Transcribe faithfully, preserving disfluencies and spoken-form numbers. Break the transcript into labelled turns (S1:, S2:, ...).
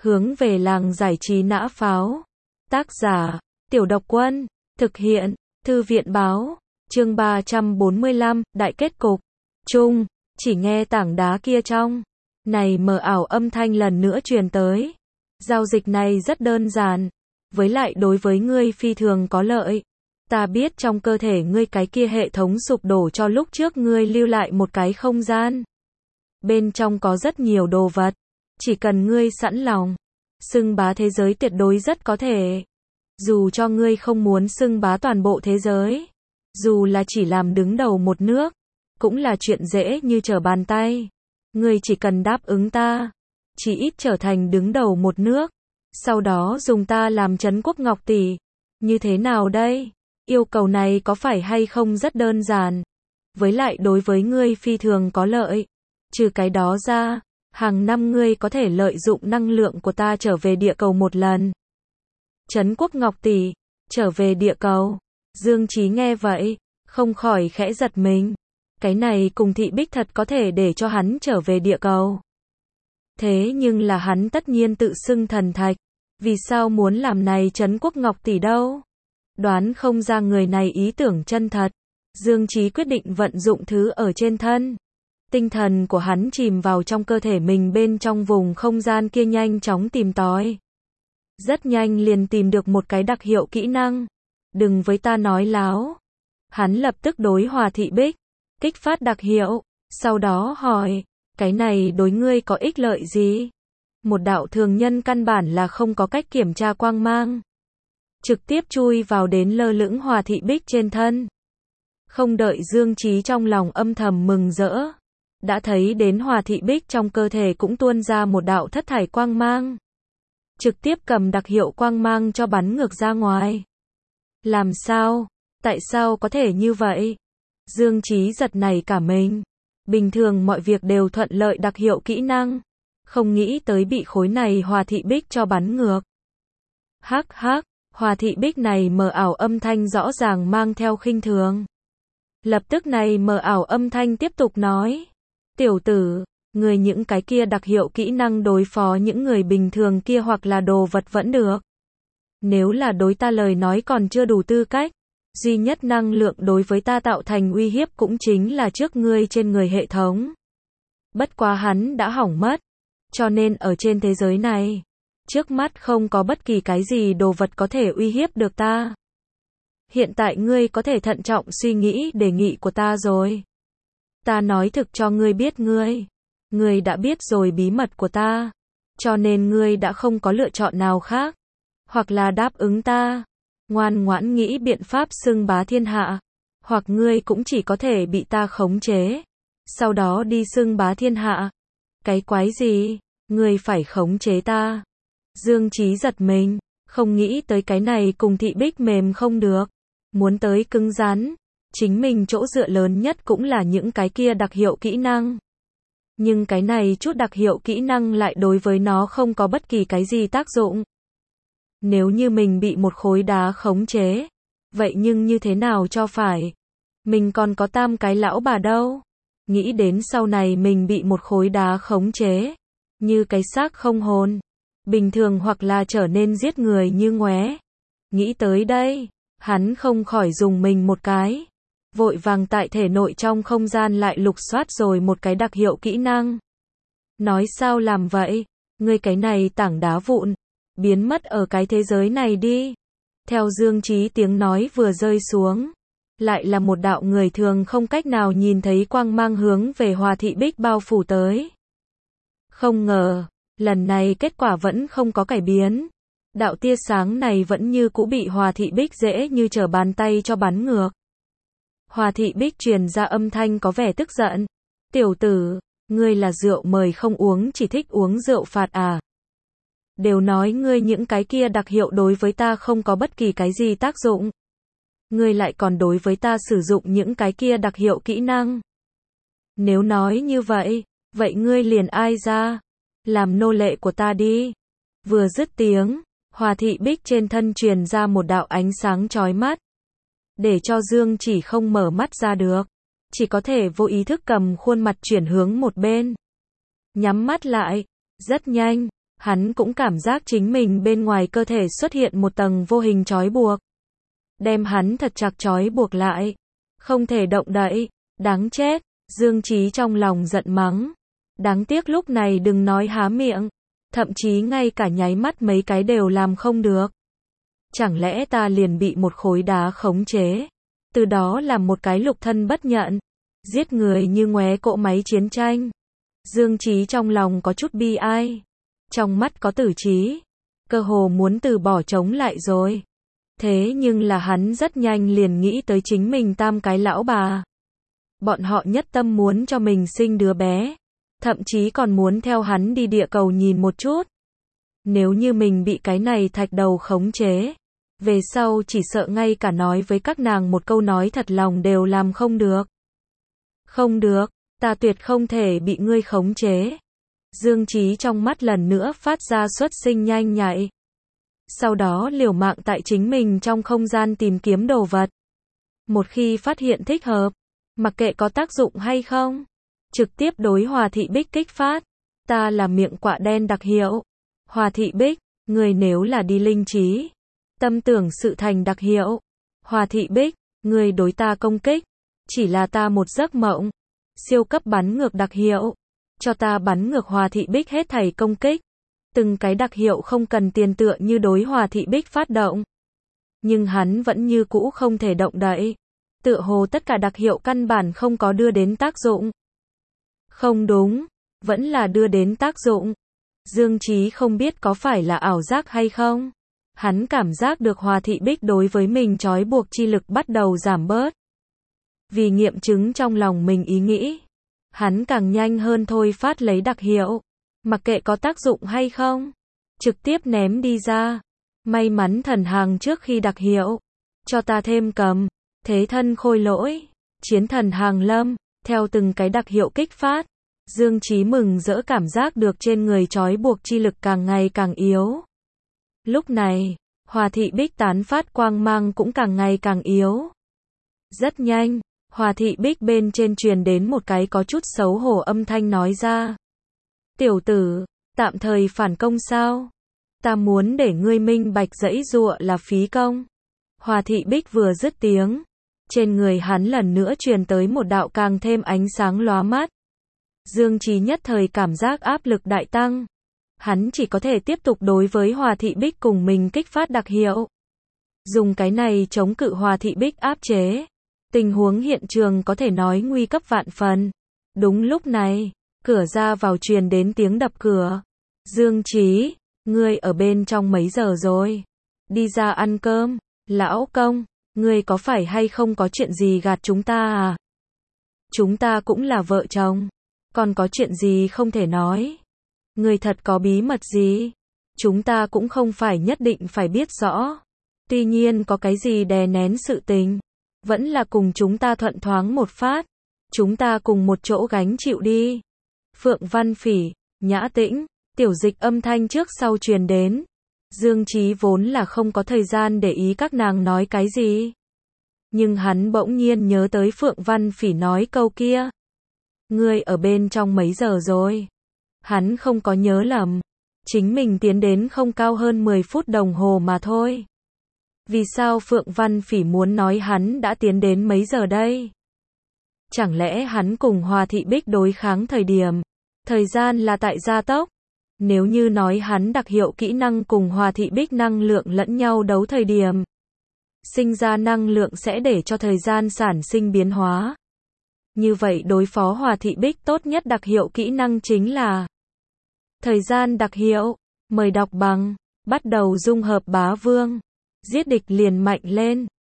S1: Hướng về làng giải trí nã pháo. Tác giả, Tiểu Độc Quân. Thực hiện, Thư viện báo. Chương ba trăm bốn mươi lăm, Đại kết cục. Chung, chỉ nghe tảng đá kia trong. Này mờ ảo âm thanh lần nữa truyền tới. Giao dịch này rất đơn giản. Với lại đối với ngươi phi thường có lợi. Ta biết trong cơ thể ngươi cái kia hệ thống sụp đổ cho lúc trước ngươi lưu lại một cái không gian. Bên trong có rất nhiều đồ vật. Chỉ cần ngươi sẵn lòng. Xưng bá thế giới tuyệt đối rất có thể. Dù cho ngươi không muốn xưng bá toàn bộ thế giới. Dù là chỉ làm đứng đầu một nước. Cũng là chuyện dễ như trở bàn tay. Ngươi chỉ cần đáp ứng ta. Chỉ ít trở thành đứng đầu một nước. Sau đó dùng ta làm trấn quốc ngọc tỷ. Như thế nào đây? Yêu cầu này có phải hay không rất đơn giản. Với lại đối với ngươi phi thường có lợi. Trừ cái đó ra, hàng năm ngươi có thể lợi dụng năng lượng của ta trở về địa cầu một lần. Trấn quốc ngọc tỷ, trở về địa cầu. Dương Chí nghe vậy, không khỏi khẽ giật mình. Cái này cùng Thị Bích thật có thể để cho hắn trở về địa cầu. Thế nhưng là hắn tất nhiên tự xưng thần thạch. Vì sao muốn làm này trấn quốc ngọc tỷ đâu? Đoán không ra người này ý tưởng chân thật. Dương Chí quyết định vận dụng thứ ở trên thân. Tinh thần của hắn chìm vào trong cơ thể mình bên trong vùng không gian kia nhanh chóng tìm tòi. Rất nhanh liền tìm được một cái đặc hiệu kỹ năng. Đừng với ta nói láo. Hắn lập tức đối Hòa Thị Bích, kích phát đặc hiệu, sau đó hỏi, cái này đối ngươi có ích lợi gì? Một đạo thường nhân căn bản là không có cách kiểm tra quang mang. Trực tiếp chui vào đến lơ lửng Hòa Thị Bích trên thân. Không đợi Dương Chí trong lòng âm thầm mừng rỡ. Đã thấy đến Hòa Thị Bích trong cơ thể cũng tuôn ra một đạo thất thải quang mang. Trực tiếp cầm đặc hiệu quang mang cho bắn ngược ra ngoài. Làm sao? Tại sao có thể như vậy? Dương Chí giật nảy cả mình. Bình thường mọi việc đều thuận lợi đặc hiệu kỹ năng. Không nghĩ tới bị khối này Hòa Thị Bích cho bắn ngược. Hắc hắc, Hòa Thị Bích này mờ ảo âm thanh rõ ràng mang theo khinh thường. Lập tức này mờ ảo âm thanh tiếp tục nói. Tiểu tử, người những cái kia đặc hiệu kỹ năng đối phó những người bình thường kia hoặc là đồ vật vẫn được. Nếu là đối ta lời nói còn chưa đủ tư cách. Duy nhất năng lượng đối với ta tạo thành uy hiếp cũng chính là trước ngươi trên người hệ thống. Bất quá hắn đã hỏng mất. Cho nên ở trên thế giới này, trước mắt không có bất kỳ cái gì đồ vật có thể uy hiếp được ta. Hiện tại ngươi có thể thận trọng suy nghĩ đề nghị của ta rồi. Ta nói thực cho ngươi biết ngươi. Ngươi đã biết rồi bí mật của ta. Cho nên ngươi đã không có lựa chọn nào khác. Hoặc là đáp ứng ta. Ngoan ngoãn nghĩ biện pháp xưng bá thiên hạ. Hoặc ngươi cũng chỉ có thể bị ta khống chế. Sau đó đi xưng bá thiên hạ. Cái quái gì? Ngươi phải khống chế ta. Dương Chí giật mình. Không nghĩ tới cái này cùng Thị Bích mềm không được. Muốn tới cứng rắn. Chính mình chỗ dựa lớn nhất cũng là những cái kia đặc hiệu kỹ năng. Nhưng cái này chút đặc hiệu kỹ năng lại đối với nó không có bất kỳ cái gì tác dụng. Nếu như mình bị một khối đá khống chế. Vậy nhưng như thế nào cho phải? Mình còn có tam cái lão bà đâu? Nghĩ đến sau này mình bị một khối đá khống chế. Như cái xác không hồn. Bình thường hoặc là trở nên giết người như ngoé. Nghĩ tới đây. Hắn không khỏi dùng mình một cái. Vội vàng tại thể nội trong không gian lại lục soát rồi một cái đặc hiệu kỹ năng. Nói sao làm vậy? Ngươi cái này tảng đá vụn. Biến mất ở cái thế giới này đi. Theo Dương Chí tiếng nói vừa rơi xuống. Lại là một đạo người thường không cách nào nhìn thấy quang mang hướng về Hòa Thị Bích bao phủ tới. Không ngờ, lần này kết quả vẫn không có cải biến. Đạo tia sáng này vẫn như cũ bị Hòa Thị Bích dễ như trở bàn tay cho bắn ngược. Hòa Thị Bích truyền ra âm thanh có vẻ tức giận. Tiểu tử, ngươi là rượu mời không uống chỉ thích uống rượu phạt à? Đều nói ngươi những cái kia đặc hiệu đối với ta không có bất kỳ cái gì tác dụng. Ngươi lại còn đối với ta sử dụng những cái kia đặc hiệu kỹ năng. Nếu nói như vậy, vậy ngươi liền ai ra? Làm nô lệ của ta đi. Vừa dứt tiếng, Hòa Thị Bích trên thân truyền ra một đạo ánh sáng chói mắt. Để cho Dương chỉ không mở mắt ra được. Chỉ có thể vô ý thức cầm khuôn mặt chuyển hướng một bên. Nhắm mắt lại. Rất nhanh, Hắn cũng cảm giác chính mình bên ngoài cơ thể xuất hiện một tầng vô hình trói buộc. Đem hắn thật chặt trói buộc lại. Không thể động đậy. Đáng chết. Dương Chí trong lòng giận mắng. Đáng tiếc lúc này đừng nói há miệng. Thậm chí ngay cả nháy mắt mấy cái đều làm không được. Chẳng lẽ ta liền bị một khối đá khống chế. Từ đó làm một cái lục thân bất nhận. Giết người như ngoé cỗ máy chiến tranh. Dương Chí trong lòng có chút bi ai. Trong mắt có tử trí. Cơ hồ muốn từ bỏ chống lại rồi. Thế nhưng là hắn rất nhanh liền nghĩ tới chính mình tam cái lão bà. Bọn họ nhất tâm muốn cho mình sinh đứa bé. Thậm chí còn muốn theo hắn đi địa cầu nhìn một chút. Nếu như mình bị cái này thạch đầu khống chế. Về sau chỉ sợ ngay cả nói với các nàng một câu nói thật lòng đều làm không được. Không được, ta tuyệt không thể bị ngươi khống chế. Dương Chí trong mắt lần nữa phát ra xuất sinh nhanh nhạy. Sau đó liều mạng tại chính mình trong không gian tìm kiếm đồ vật. Một khi phát hiện thích hợp, mặc kệ có tác dụng hay không, trực tiếp đối Hòa Thị Bích kích phát. Ta là miệng quạ đen đặc hiệu. Hòa Thị Bích, người nếu là đi linh trí, tâm tưởng sự thành đặc hiệu. Hòa Thị Bích, người đối ta công kích, chỉ là ta một giấc mộng. Siêu cấp bắn ngược đặc hiệu. Cho ta bắn ngược Hòa Thị Bích hết thảy công kích. Từng cái đặc hiệu không cần tiền tựa như đối Hòa Thị Bích phát động. Nhưng hắn vẫn như cũ không thể động đậy. Tựa hồ tất cả đặc hiệu căn bản không có đưa đến tác dụng. Không đúng, vẫn là đưa đến tác dụng. Dương Chí không biết có phải là ảo giác hay không. Hắn cảm giác được Hòa Thị Bích đối với mình trói buộc chi lực bắt đầu giảm bớt. Vì nghiệm chứng trong lòng mình ý nghĩ, hắn càng nhanh hơn thôi phát lấy đặc hiệu. Mặc kệ có tác dụng hay không, trực tiếp ném đi ra. May mắn thần hàng trước khi đặc hiệu. Cho ta thêm cầm. Thế thân khôi lỗi. Chiến thần hàng lâm. Theo từng cái đặc hiệu kích phát. Dương Chí mừng rỡ cảm giác được trên người trói buộc chi lực càng ngày càng yếu. Lúc này, Hòa Thị Bích tán phát quang mang cũng càng ngày càng yếu. Rất nhanh, Hòa Thị Bích bên trên truyền đến một cái có chút xấu hổ âm thanh nói ra. Tiểu tử, tạm thời phản công sao? Ta muốn để ngươi minh bạch dãy dụa là phí công. Hòa Thị Bích vừa dứt tiếng, trên người hắn lần nữa truyền tới một đạo càng thêm ánh sáng lóa mắt. Dương Chí nhất thời cảm giác áp lực đại tăng. Hắn chỉ có thể tiếp tục đối với Hòa Thị Bích cùng mình kích phát đặc hiệu. Dùng cái này chống cự Hòa Thị Bích áp chế. Tình huống hiện trường có thể nói nguy cấp vạn phần. Đúng lúc này, cửa ra vào truyền đến tiếng đập cửa. Dương Chí, ngươi ở bên trong mấy giờ rồi? Đi ra ăn cơm. Lão công, ngươi có phải hay không có chuyện gì gạt chúng ta à? Chúng ta cũng là vợ chồng. Còn có chuyện gì không thể nói? Ngươi thật có bí mật gì? Chúng ta cũng không phải nhất định phải biết rõ. Tuy nhiên có cái gì đè nén sự tình, vẫn là cùng chúng ta thuận thoáng một phát. Chúng ta cùng một chỗ gánh chịu đi. Phượng Văn Phỉ, Nhã Tĩnh, Tiểu Dịch âm thanh trước sau truyền đến. Dương Chí vốn là không có thời gian để ý các nàng nói cái gì. Nhưng hắn bỗng nhiên nhớ tới Phượng Văn Phỉ nói câu kia. Ngươi ở bên trong mấy giờ rồi? Hắn không có nhớ lầm. Chính mình tiến đến không cao hơn mười phút đồng hồ mà thôi. Vì sao Phượng Văn Phỉ muốn nói hắn đã tiến đến mấy giờ đây? Chẳng lẽ hắn cùng Hòa Thị Bích đối kháng thời điểm, thời gian là tại gia tốc? Nếu như nói hắn đặc hiệu kỹ năng cùng Hòa Thị Bích năng lượng lẫn nhau đấu thời điểm, sinh ra năng lượng sẽ để cho thời gian sản sinh biến hóa. Như vậy đối phó Hòa Thị Bích tốt nhất đặc hiệu kỹ năng chính là thời gian đặc hiệu. Mời đọc bằng, bắt đầu dung hợp bá vương. Giết địch liền mạnh lên.